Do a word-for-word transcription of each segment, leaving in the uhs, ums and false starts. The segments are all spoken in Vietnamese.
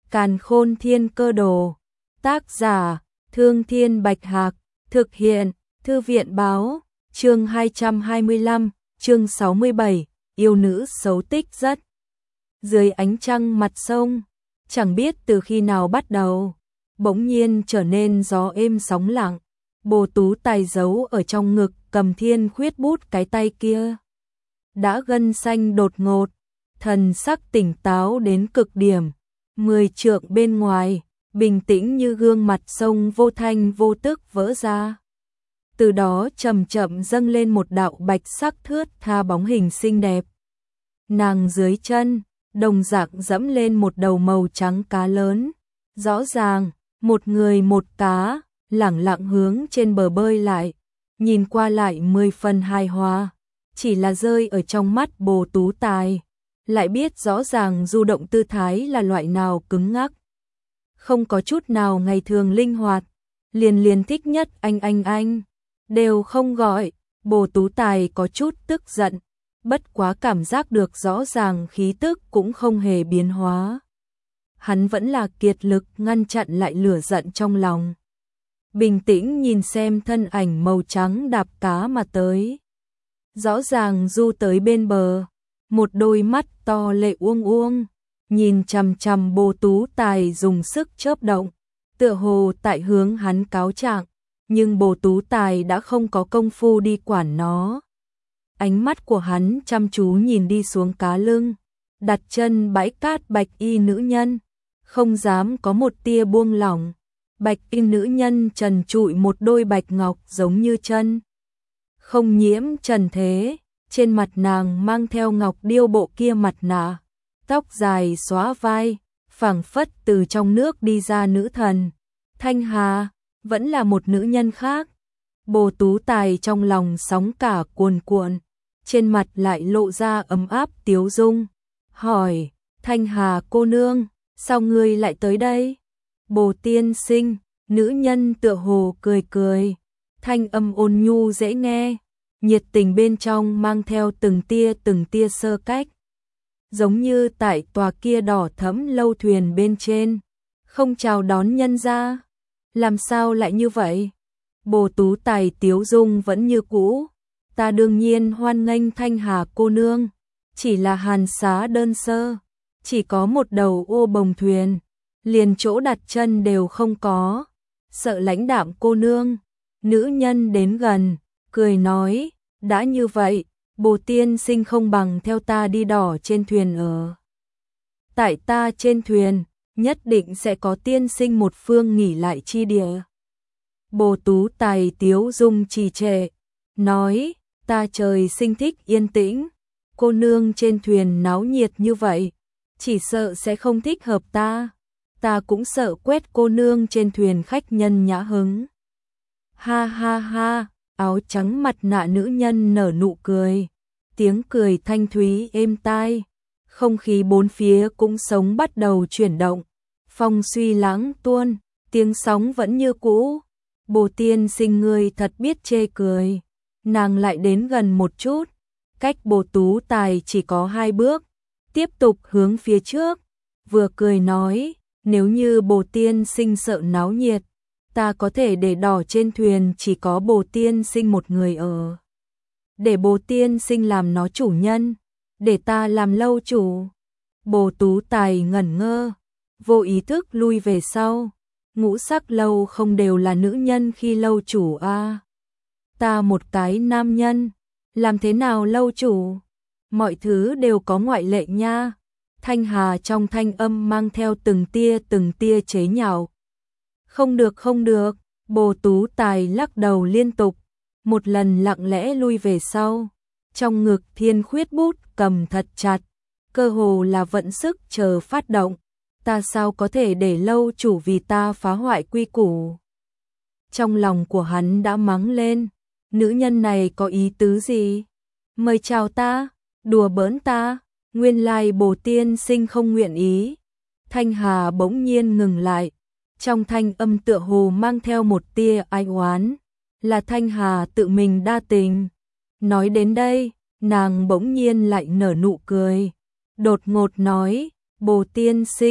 Càn Khôn Thiên Cơ Đồ. Tác giả: Thương Thiên Bạch Hạc. Thực hiện: Thư viện báo. Chương hai trăm hai mươi lăm, chương sáu mươi bảy, yêu nữ xấu tích rất. Dưới ánh trăng mặt sông, chẳng biết từ khi nào bắt đầu, bỗng nhiên trở nên gió êm sóng lặng. Bồ Tú Tài giấu ở trong ngực cầm thiên khuyết bút cái tay kia đã gân xanh đột ngột, thần sắc tỉnh táo đến cực điểm. Mười trượng bên ngoài, bình tĩnh như gương mặt sông vô thanh vô tức vỡ ra. Từ đó chậm chậm dâng lên một đạo bạch sắc thướt tha bóng hình xinh đẹp. Nàng dưới chân, đồng dạng dẫm lên một đầu màu trắng cá lớn. Rõ ràng, một người một cá, lẳng lặng hướng trên bờ bơi lại, nhìn qua lại mười phần hài hòa. Chỉ là rơi ở trong mắt Bồ Tú Tài, lại biết rõ ràng du động tư thái là loại nào cứng ngắc. Không có chút nào ngày thường linh hoạt, liền liền thích nhất anh anh anh, đều không gọi. Bồ Tú Tài có chút tức giận, bất quá cảm giác được rõ ràng khí tức cũng không hề biến hóa. Hắn vẫn là kiệt lực ngăn chặn lại lửa giận trong lòng. Bình tĩnh nhìn xem thân ảnh màu trắng đạp cá mà tới. Rõ ràng du tới bên bờ, một đôi mắt to lệ uông uông, nhìn chằm chằm Bồ Tú Tài dùng sức chớp động, tựa hồ tại hướng hắn cáo trạng, nhưng Bồ Tú Tài đã không có công phu đi quản nó. Ánh mắt của hắn chăm chú nhìn đi xuống cá lưng, đặt chân bãi cát bạch y nữ nhân, không dám có một tia buông lỏng. Bạch y nữ nhân trần trụi một đôi bạch ngọc giống như chân, không nhiễm trần thế, trên mặt nàng mang theo ngọc điêu bộ kia mặt nạ, tóc dài xóa vai, phảng phất từ trong nước đi ra nữ thần. Thanh Hà vẫn là một nữ nhân khác. Bồ Tú Tài trong lòng sóng cả cuồn cuộn, trên mặt lại lộ ra ấm áp tiếu dung, hỏi: Thanh Hà cô nương, sao ngươi lại tới đây? Bồ tiên sinh, nữ nhân tựa hồ cười cười, thanh âm ôn nhu dễ nghe, nhiệt tình bên trong mang theo từng tia từng tia sơ cách. Giống như tại tòa kia đỏ thẫm lâu thuyền bên trên, không chào đón nhân gia. Làm sao lại như vậy? Bồ Tú Tài tiếu dung vẫn như cũ. Ta đương nhiên hoan nghênh Thanh Hà cô nương, chỉ là hàn xá đơn sơ, chỉ có một đầu ô bồng thuyền, liền chỗ đặt chân đều không có, sợ lãnh đạm cô nương. Nữ nhân đến gần, cười nói: đã như vậy, Bồ tiên sinh không bằng theo ta đi đỏ trên thuyền ở. Tại ta trên thuyền, nhất định sẽ có tiên sinh một phương nghỉ lại chi địa. Bồ Tú Tài tiếu dung trì trệ, nói: ta trời sinh thích yên tĩnh, cô nương trên thuyền náo nhiệt như vậy, chỉ sợ sẽ không thích hợp ta. Ta cũng sợ quét cô nương trên thuyền khách nhân nhã hứng. Ha ha ha, áo trắng mặt nạ nữ nhân nở nụ cười, tiếng cười thanh thúy êm tai, không khí bốn phía cũng sống bắt đầu chuyển động, phong suy lãng tuôn, tiếng sóng vẫn như cũ. Bồ tiên sinh ngươi thật biết chê cười. Nàng lại đến gần một chút, cách Bồ Tú Tài chỉ có hai bước, tiếp tục hướng phía trước, vừa cười nói: nếu như Bồ tiên sinh sợ náo nhiệt, ta có thể để đỏ trên thuyền chỉ có Bồ tiên sinh một người ở. Để Bồ tiên sinh làm nó chủ nhân, để ta làm lâu chủ. Bồ Tú Tài ngẩn ngơ, vô ý thức lui về sau. Ngũ sắc lâu không đều là nữ nhân khi lâu chủ a? À? Ta một cái nam nhân, làm thế nào lâu chủ? Mọi thứ đều có ngoại lệ nha. Thanh Hà trong thanh âm mang theo từng tia từng tia chế nhạo. Không được không được, Bồ Tú Tài lắc đầu liên tục, một lần lặng lẽ lui về sau, trong ngực thiên khuyết bút cầm thật chặt, cơ hồ là vận sức chờ phát động. Ta sao có thể để lâu chủ vì ta phá hoại quy củ? Trong lòng của hắn đã mắng lên, nữ nhân này có ý tứ gì? Mời chào ta, đùa bỡn ta, nguyên lai Bồ tiên sinh không nguyện ý. Thanh Hà bỗng nhiên ngừng lại, trong thanh âm tựa hồ mang theo một tia ai oán, là Thanh Hà tự mình đa tình. Nói đến đây, nàng bỗng nhiên lại nở nụ cười, đột ngột nói: Bồ tiên sinh,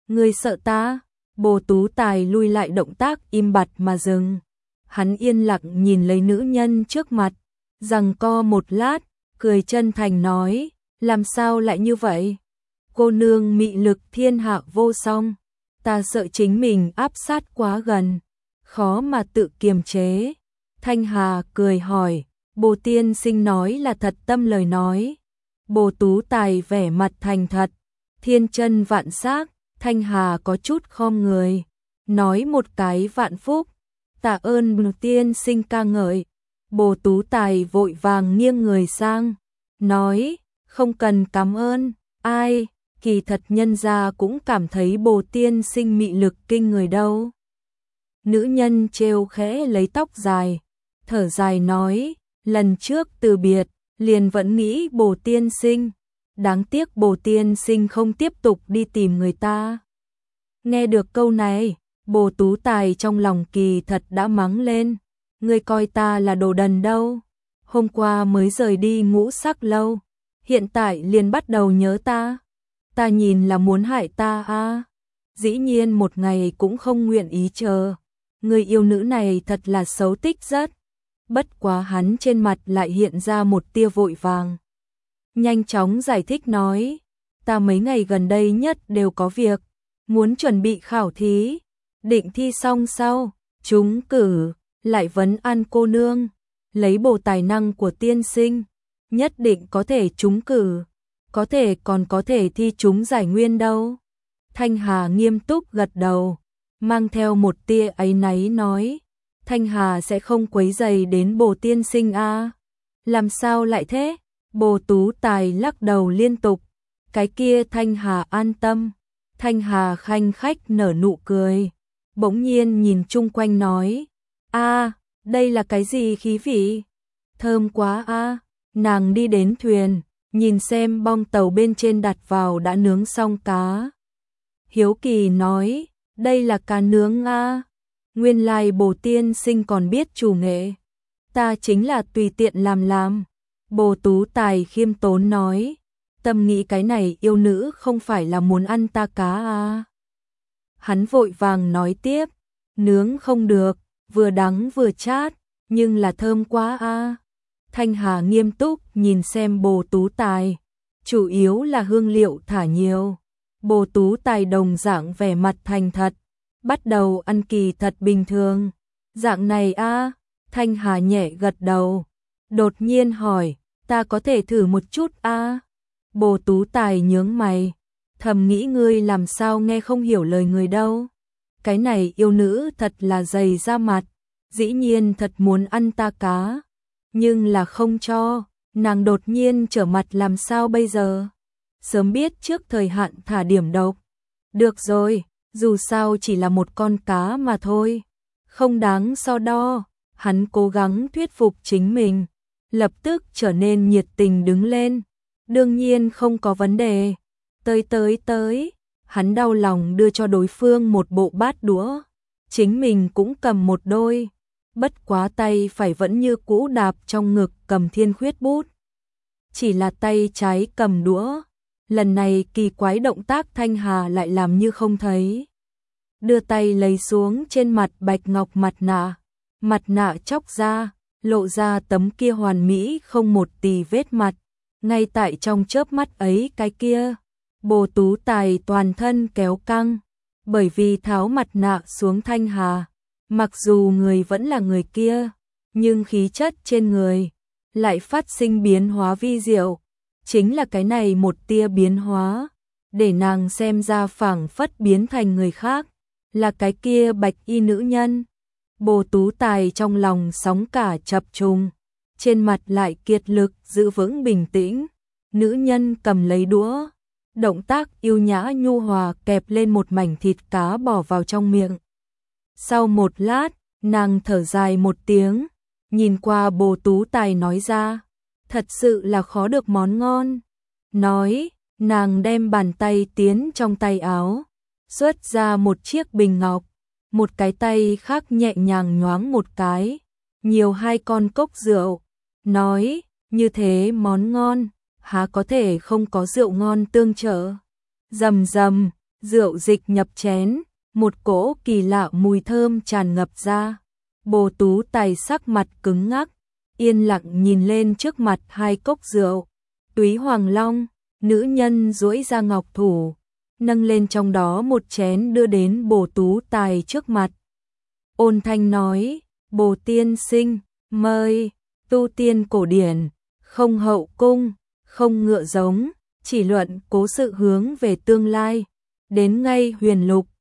Ngươi sợ ta? Bồ Tú Tài lui lại động tác im bặt mà dừng. Hắn yên lặng nhìn lấy nữ nhân trước mặt, giằng co một lát, cười chân thành nói, làm sao lại như vậy? Cô nương mị lực thiên hạ vô song, ta sợ chính mình áp sát quá gần, khó mà tự kiềm chế. Thanh Hà cười hỏi, Bồ tiên sinh nói là thật tâm lời nói. Bồ Tú Tài vẻ mặt thành thật, thiên chân vạn sắc. Thanh Hà có chút khom người, nói một cái vạn phúc, tạ ơn Bồ tiên sinh ca ngợi. Bồ Tú Tài vội vàng nghiêng người sang, nói, không cần cảm ơn, ai, kỳ thật nhân gia cũng cảm thấy Bồ tiên sinh mị lực kinh người đâu. Nữ nhân trêu khẽ lấy tóc dài, thở dài nói, lần trước từ biệt, liền vẫn nghĩ Bồ tiên sinh. Đáng tiếc Bồ tiên sinh không tiếp tục đi tìm người ta. Nghe được câu này, Bồ Tú Tài trong lòng kỳ thật đã mắng lên. Ngươi coi ta là đồ đần đâu. Hôm qua mới rời đi Ngũ Sắc lâu, hiện tại liền bắt đầu nhớ ta. Ta nhìn là muốn hại ta à. Dĩ nhiên một ngày cũng không nguyện ý chờ. Người yêu nữ này thật là xấu tích rất. Bất quá hắn trên mặt lại hiện ra một tia vội vàng. Nhanh chóng giải thích nói, ta mấy ngày gần đây nhất đều có việc, muốn chuẩn bị khảo thí, định thi xong sau, trúng cử, lại vấn an cô nương, lấy bổ tài năng của tiên sinh, nhất định có thể trúng cử, có thể còn có thể thi trúng giải nguyên đâu. Thanh Hà nghiêm túc gật đầu, mang theo một tia áy náy nói, Thanh Hà sẽ không quấy rầy đến Bồ tiên sinh a. Làm sao lại thế? Bồ Tú Tài lắc đầu liên tục, cái kia Thanh Hà an tâm. Thanh Hà khanh khách nở nụ cười, bỗng nhiên nhìn chung quanh nói, a, đây là cái gì khí vị? Thơm quá a. Nàng đi đến thuyền, nhìn xem bong tàu bên trên đặt vào đã nướng xong cá. Hiếu kỳ nói, đây là cá nướng a. Nguyên lai Bồ tiên sinh còn biết chủ nghệ. Ta chính là tùy tiện làm làm. Bồ Tú Tài khiêm tốn nói, tâm nghĩ cái này yêu nữ không phải là muốn ăn ta cá à. Hắn vội vàng nói tiếp, nướng không được, vừa đắng vừa chát, nhưng là thơm quá à. Thanh Hà nghiêm túc nhìn xem Bồ Tú Tài, chủ yếu là hương liệu thả nhiều. Bồ Tú Tài đồng dạng vẻ mặt thành thật, bắt đầu ăn kỳ thật bình thường. Dạng này à, Thanh Hà nhẹ gật đầu, đột nhiên hỏi, ta có thể thử một chút à? Bồ Tú Tài nhướng mày, thầm nghĩ ngươi làm sao nghe không hiểu lời người đâu. Cái này yêu nữ thật là dày ra mặt, dĩ nhiên thật muốn ăn ta cá, nhưng là không cho, nàng đột nhiên trở mặt làm sao bây giờ? Sớm biết trước thời hạn thả điểm độc. Được rồi, dù sao chỉ là một con cá mà thôi, không đáng so đo. Hắn cố gắng thuyết phục chính mình, lập tức trở nên nhiệt tình đứng lên. Đương nhiên không có vấn đề. Tới tới tới, hắn đau lòng đưa cho đối phương một bộ bát đũa. Chính mình cũng cầm một đôi. Bất quá tay phải vẫn như cũ đạp trong ngực cầm thiên khuyết bút. Chỉ là tay trái cầm đũa. Lần này kỳ quái động tác Thanh Hà lại làm như không thấy. Đưa tay lấy xuống trên mặt bạch ngọc mặt nạ. Mặt nạ chóc ra, lộ ra tấm kia hoàn mỹ không một tì vết mặt. Ngay tại trong chớp mắt ấy cái kia, Bồ Tú Tài toàn thân kéo căng, bởi vì tháo mặt nạ xuống Thanh Hà. Mặc dù người vẫn là người kia, nhưng khí chất trên người lại phát sinh biến hóa vi diệu. Chính là cái này một tia biến hóa, để nàng xem ra phảng phất biến thành người khác, là cái kia bạch y nữ nhân. Bồ Tú Tài trong lòng sóng cả chập trùng, trên mặt lại kiệt lực giữ vững bình tĩnh. Nữ nhân cầm lấy đũa, động tác yêu nhã nhu hòa kẹp lên một mảnh thịt cá bỏ vào trong miệng. Sau một lát, nàng thở dài một tiếng, nhìn qua Bồ Tú Tài nói ra, thật sự là khó được món ngon. Nói, nàng đem bàn tay tiến trong tay áo, xuất ra một chiếc bình ngọc. Một cái tay khác nhẹ nhàng nhoáng một cái, nhiều hai con cốc rượu, nói, như thế món ngon, há có thể không có rượu ngon tương trợ. Rầm rầm, Rượu dịch nhập chén, một cỗ kỳ lạ mùi thơm tràn ngập ra. Bồ Tú Tài sắc mặt cứng ngắc, yên lặng nhìn lên trước mặt hai cốc rượu. Túy Hoàng Long, nữ nhân duỗi ra ngọc thủ, nâng lên trong đó một chén đưa đến Bồ Tú Tài trước mặt. Ôn thanh nói, Bồ tiên sinh, mời, tu tiên cổ điển, không hậu cung, không ngựa giống, chỉ luận cố sự hướng về tương lai, đến ngay huyền lục,